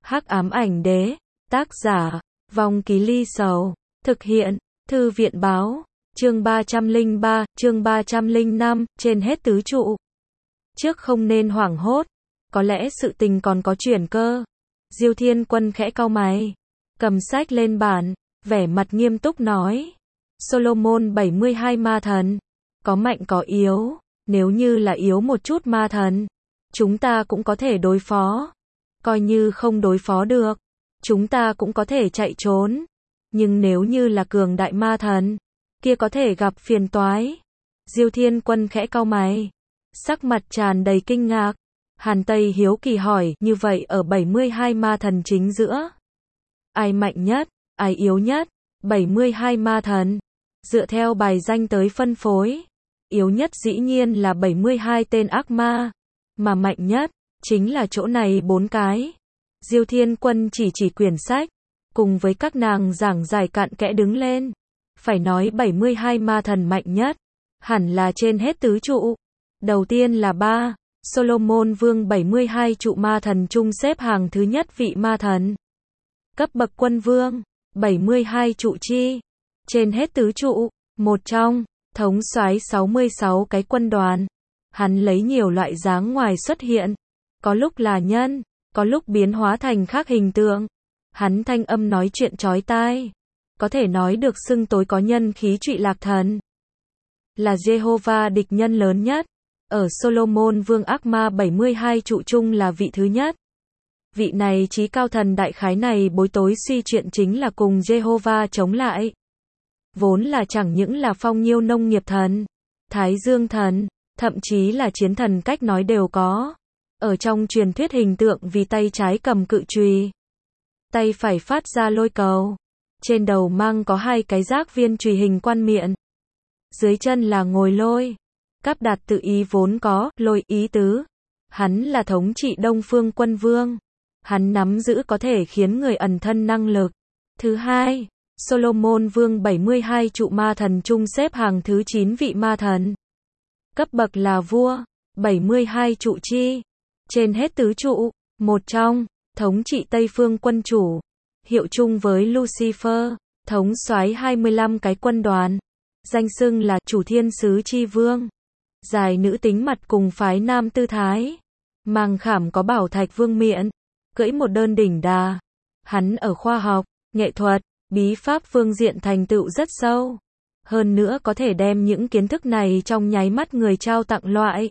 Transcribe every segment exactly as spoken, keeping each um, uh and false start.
Hắc ám ảnh đế, tác giả, Vong Ký Ly Sầu, thực hiện, Thư viện báo, chương ba trăm lẻ ba, chương ba trăm lẻ năm, trên hết tứ trụ. Trước không nên hoảng hốt, có lẽ sự tình còn có chuyển cơ. Diêu Thiên Quân khẽ cau mày, cầm sách lên bàn, vẻ mặt nghiêm túc nói. Solomon bảy mươi hai ma thần, có mạnh có yếu, nếu như là yếu một chút ma thần, chúng ta cũng có thể đối phó. Coi như không đối phó được, chúng ta cũng có thể chạy trốn. Nhưng nếu như là cường đại ma thần, kia có thể gặp phiền toái. Diêu Thiên Quân khẽ cau mày, sắc mặt tràn đầy kinh ngạc. Hàn Tây hiếu kỳ hỏi, như vậy ở bảy mươi hai ma thần chính giữa, ai mạnh nhất, ai yếu nhất? bảy mươi hai ma thần, dựa theo bài danh tới phân phối, yếu nhất dĩ nhiên là bảy mươi hai tên ác ma, mà mạnh nhất chính là chỗ này bốn cái. Diêu Thiên Quân chỉ chỉ quyển sách, cùng với các nàng giảng giải cặn kẽ đứng lên. Phải nói bảy mươi hai ma thần mạnh nhất, hẳn là trên hết tứ trụ. Đầu tiên là ba, Solomon Vương bảy mươi hai trụ ma thần chung xếp hàng thứ nhất vị ma thần. Cấp bậc quân vương, bảy mươi hai trụ chi. Trên hết tứ trụ, một trong, thống soái sáu mươi sáu cái quân đoàn. Hắn lấy nhiều loại dáng ngoài xuất hiện. Có lúc là nhân, có lúc biến hóa thành khác hình tượng. Hắn thanh âm nói chuyện chói tai, có thể nói được xưng tối có nhân khí trụy lạc thần. Là Jehovah địch nhân lớn nhất. Ở Solomon Vương ác ma bảy mươi hai trụ chung là vị thứ nhất. Vị này chí cao thần đại khái này bối tối suy chuyện chính là cùng Jehovah chống lại. Vốn là chẳng những là phong nhiêu nông nghiệp thần, thái dương thần, thậm chí là chiến thần cách nói đều có. Ở trong truyền thuyết hình tượng vì tay trái cầm cự chùy, tay phải phát ra lôi cầu, trên đầu mang có hai cái giác viên chùy hình quan miệng, dưới chân là ngồi lôi. Cáp đạt tự ý vốn có lôi ý tứ. Hắn là thống trị Đông Phương quân vương. Hắn nắm giữ có thể khiến người ẩn thân năng lực. Thứ hai, Solomon Vương bảy mươi hai trụ ma thần chung xếp hàng thứ chín vị ma thần. Cấp bậc là vua, bảy mươi hai trụ chi. Trên hết tứ trụ, một trong, thống trị Tây Phương quân chủ. Hiệu chung với Lucifer, thống soái hai mươi lăm cái quân đoàn. Danh xưng là chủ thiên sứ chi vương. Dài nữ tính mặt cùng phái nam tư thái. Mang khảm có bảo thạch vương miện. Cưỡi một đơn đỉnh đà. Hắn ở khoa học, nghệ thuật, bí pháp phương diện thành tựu rất sâu. Hơn nữa có thể đem những kiến thức này trong nháy mắt người trao tặng loại.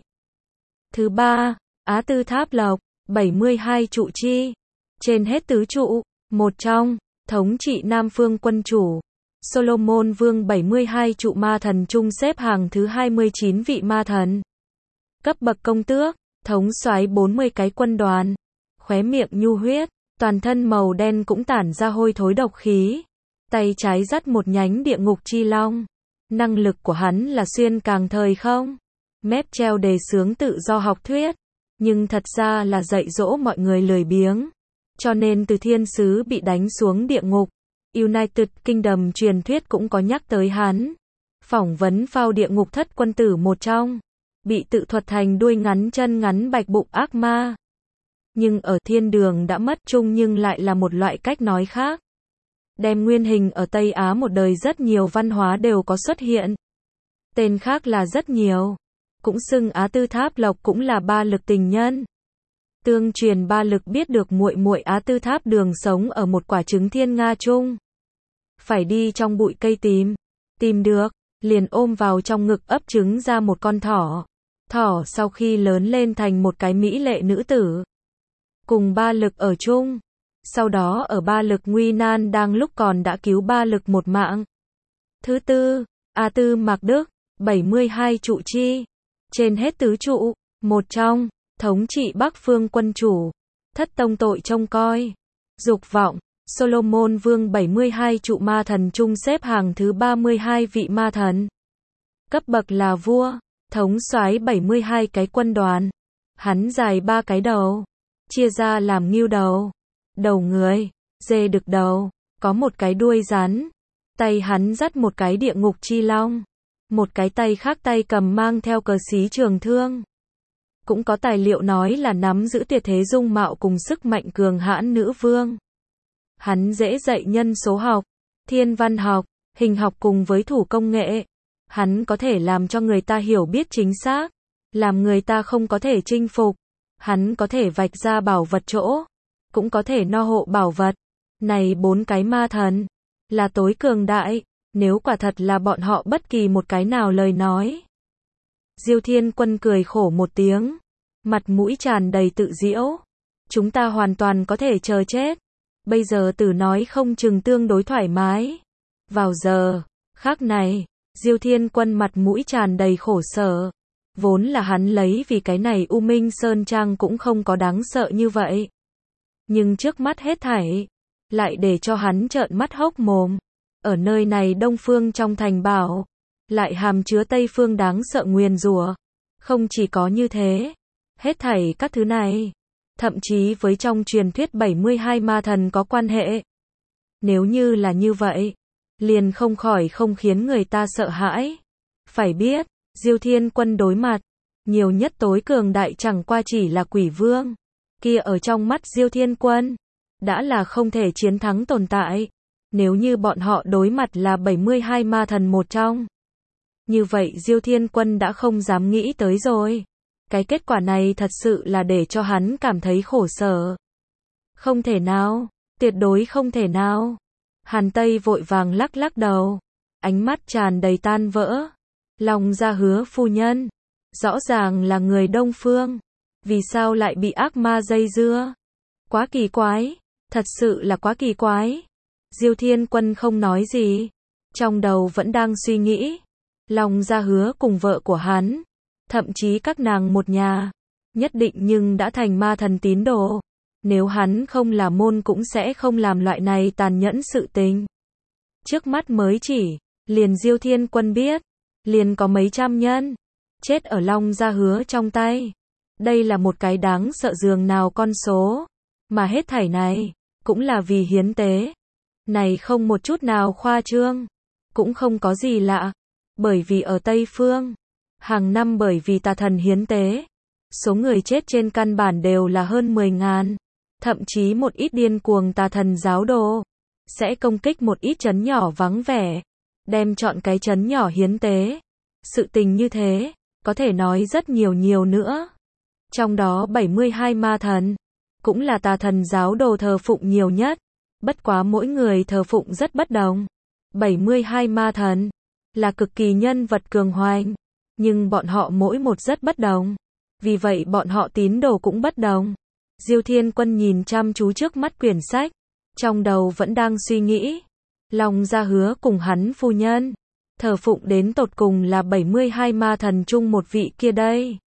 Thứ ba, Á Tư Tháp Lộc, bảy mươi hai trụ chi. Trên hết tứ trụ, một trong, thống trị Nam Phương quân chủ. Solomon Vương bảy mươi hai trụ ma thần chung xếp hàng thứ hai mươi chín vị ma thần. Cấp bậc công tước, thống soái bốn mươi cái quân đoàn. Khóe miệng nhu huyết, toàn thân màu đen cũng tản ra hôi thối độc khí. Tay trái dắt một nhánh địa ngục chi long. Năng lực của hắn là xuyên càng thời không. Mép treo đề xướng tự do học thuyết. Nhưng thật ra là dạy dỗ mọi người lười biếng. Cho nên từ thiên sứ bị đánh xuống địa ngục. United Kingdom truyền thuyết cũng có nhắc tới hắn. Phỏng vấn phao địa ngục thất quân tử một trong. Bị tự thuật thành đuôi ngắn chân ngắn bạch bụng ác ma. Nhưng ở thiên đường đã mất chung nhưng lại là một loại cách nói khác. Đem nguyên hình ở Tây Á một đời rất nhiều văn hóa đều có xuất hiện. Tên khác là rất nhiều. Cũng xưng Á Tư Tháp Lộc cũng là ba lực tình nhân. Tương truyền ba lực biết được muội muội Á Tư Tháp Đường sống ở một quả trứng thiên nga chung. Phải đi trong bụi cây tìm. Tìm được, liền ôm vào trong ngực ấp trứng ra một con thỏ. Thỏ sau khi lớn lên thành một cái mỹ lệ nữ tử. Cùng ba lực ở chung. Sau đó ở ba lực nguy nan đang lúc còn đã cứu ba lực một mạng. Thứ tư, A Tư Mạc Đức, bảy mươi hai trụ chi. Trên hết tứ trụ, một trong, thống trị Bắc Phương quân chủ. Thất tông tội trông coi. Dục vọng, Solomon Vương bảy mươi hai trụ ma thần chung xếp hàng thứ ba mươi hai vị ma thần. Cấp bậc là vua, thống soái bảy mươi hai cái quân đoàn. Hắn dài ba cái đầu, chia ra làm ngưu đầu, đầu người, dê đực đầu, có một cái đuôi rắn. Tay hắn dắt một cái địa ngục chi long. Một cái tay khác tay cầm mang theo cờ xí trường thương. Cũng có tài liệu nói là nắm giữ tuyệt thế dung mạo cùng sức mạnh cường hãn nữ vương. Hắn dễ dạy nhân số học, thiên văn học, hình học cùng với thủ công nghệ. Hắn có thể làm cho người ta hiểu biết chính xác, làm người ta không có thể chinh phục. Hắn có thể vạch ra bảo vật chỗ, cũng có thể no hộ bảo vật. Này bốn cái ma thần, là tối cường đại, nếu quả thật là bọn họ bất kỳ một cái nào lời nói. Diêu Thiên Quân cười khổ một tiếng, mặt mũi tràn đầy tự giễu. Chúng ta hoàn toàn có thể chờ chết. Bây giờ tử nói không chừng tương đối thoải mái. Vào giờ khác này, Diêu Thiên Quân mặt mũi tràn đầy khổ sở. Vốn là hắn lấy vì cái này U Minh Sơn Trang cũng không có đáng sợ như vậy. Nhưng trước mắt hết thảy, lại để cho hắn trợn mắt hốc mồm. Ở nơi này Đông Phương trong thành bảo, lại hàm chứa Tây Phương đáng sợ nguyền rủa. Không chỉ có như thế, hết thảy các thứ này, thậm chí với trong truyền thuyết bảy mươi hai ma thần có quan hệ. Nếu như là như vậy, liền không khỏi không khiến người ta sợ hãi. Phải biết, Diêu Thiên Quân đối mặt, nhiều nhất tối cường đại chẳng qua chỉ là quỷ vương. Kia ở trong mắt Diêu Thiên Quân, đã là không thể chiến thắng tồn tại. Nếu như bọn họ đối mặt là bảy mươi hai ma thần một trong, như vậy Diêu Thiên Quân đã không dám nghĩ tới rồi. Cái kết quả này thật sự là để cho hắn cảm thấy khổ sở. Không thể nào, tuyệt đối không thể nào. Hàn Tây vội vàng lắc lắc đầu, ánh mắt tràn đầy tan vỡ. Long Gia Hứa phu nhân, rõ ràng là người Đông Phương, vì sao lại bị ác ma dây dưa? Quá kỳ quái, thật sự là quá kỳ quái. Diêu Thiên Quân không nói gì, trong đầu vẫn đang suy nghĩ. Long Gia Hứa cùng vợ của hắn, thậm chí các nàng một nhà, nhất định nhưng đã thành ma thần tín đồ. Nếu hắn không là môn cũng sẽ không làm loại này tàn nhẫn sự tình. Trước mắt mới chỉ, liền Diêu Thiên Quân biết, liền có mấy trăm nhân, chết ở Long Gia Hứa trong tay. Đây là một cái đáng sợ dường nào con số, mà hết thảy này, cũng là vì hiến tế. Này không một chút nào khoa trương, cũng không có gì lạ, bởi vì ở Tây Phương, hàng năm bởi vì tà thần hiến tế, số người chết trên căn bản đều là hơn mười ngàn. Thậm chí một ít điên cuồng tà thần giáo đồ, sẽ công kích một ít trấn nhỏ vắng vẻ, đem chọn cái trấn nhỏ hiến tế. Sự tình như thế, có thể nói rất nhiều nhiều nữa. Trong đó bảy mươi hai ma thần, cũng là tà thần giáo đồ thờ phụng nhiều nhất. Bất quá mỗi người thờ phụng rất bất đồng. bảy mươi hai ma thần, là cực kỳ nhân vật cường hoành, nhưng bọn họ mỗi một rất bất đồng. Vì vậy bọn họ tín đồ cũng bất đồng. Diêu Thiên Quân nhìn chăm chú trước mắt quyển sách, trong đầu vẫn đang suy nghĩ. Long Gia Hứa cùng hắn phu nhân, thờ phụng đến tột cùng là bảy mươi hai ma thần chung một vị kia đây.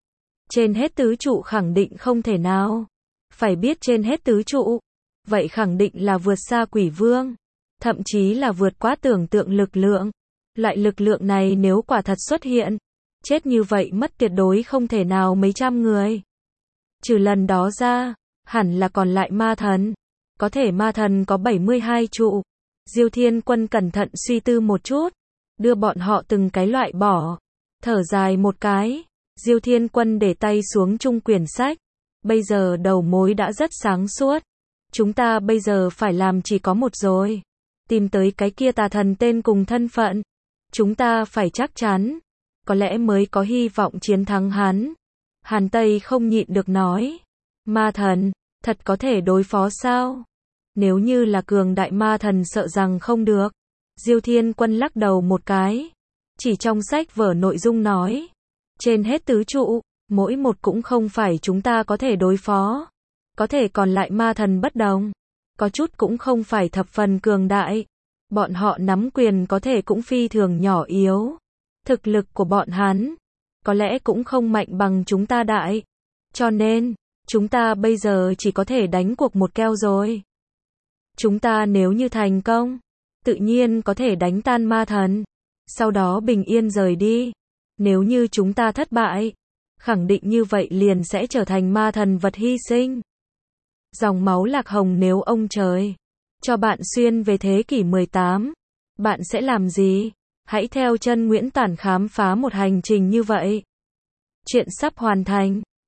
Trên hết tứ trụ khẳng định không thể nào. Phải biết trên hết tứ trụ, vậy khẳng định là vượt xa quỷ vương, thậm chí là vượt quá tưởng tượng lực lượng. Loại lực lượng này nếu quả thật xuất hiện, chết như vậy mất tuyệt đối không thể nào mấy trăm người. Trừ lần đó ra, hẳn là còn lại ma thần. Có thể ma thần có bảy mươi hai trụ. Diêu Thiên Quân cẩn thận suy tư một chút, đưa bọn họ từng cái loại bỏ. Thở dài một cái, Diêu Thiên Quân để tay xuống chung quyển sách. Bây giờ đầu mối đã rất sáng suốt. Chúng ta bây giờ phải làm chỉ có một rồi. Tìm tới cái kia tà thần tên cùng thân phận. Chúng ta phải chắc chắn, có lẽ mới có hy vọng chiến thắng hắn. Hàn Tây không nhịn được nói. Ma thần, thật có thể đối phó sao? Nếu như là cường đại ma thần sợ rằng không được. Diêu Thiên Quân lắc đầu một cái. Chỉ trong sách vở nội dung nói. Trên hết tứ trụ, mỗi một cũng không phải chúng ta có thể đối phó. Có thể còn lại ma thần bất đồng. Có chút cũng không phải thập phần cường đại. Bọn họ nắm quyền có thể cũng phi thường nhỏ yếu. Thực lực của bọn hắn, có lẽ cũng không mạnh bằng chúng ta đại. Cho nên, chúng ta bây giờ chỉ có thể đánh cuộc một keo rồi. Chúng ta nếu như thành công, tự nhiên có thể đánh tan ma thần. Sau đó bình yên rời đi. Nếu như chúng ta thất bại, khẳng định như vậy liền sẽ trở thành ma thần vật hy sinh. Dòng máu lạc hồng nếu ông trời cho bạn xuyên về thế kỷ mười tám, bạn sẽ làm gì? Hãy theo chân Nguyễn Tản khám phá một hành trình như vậy. Chuyện sắp hoàn thành.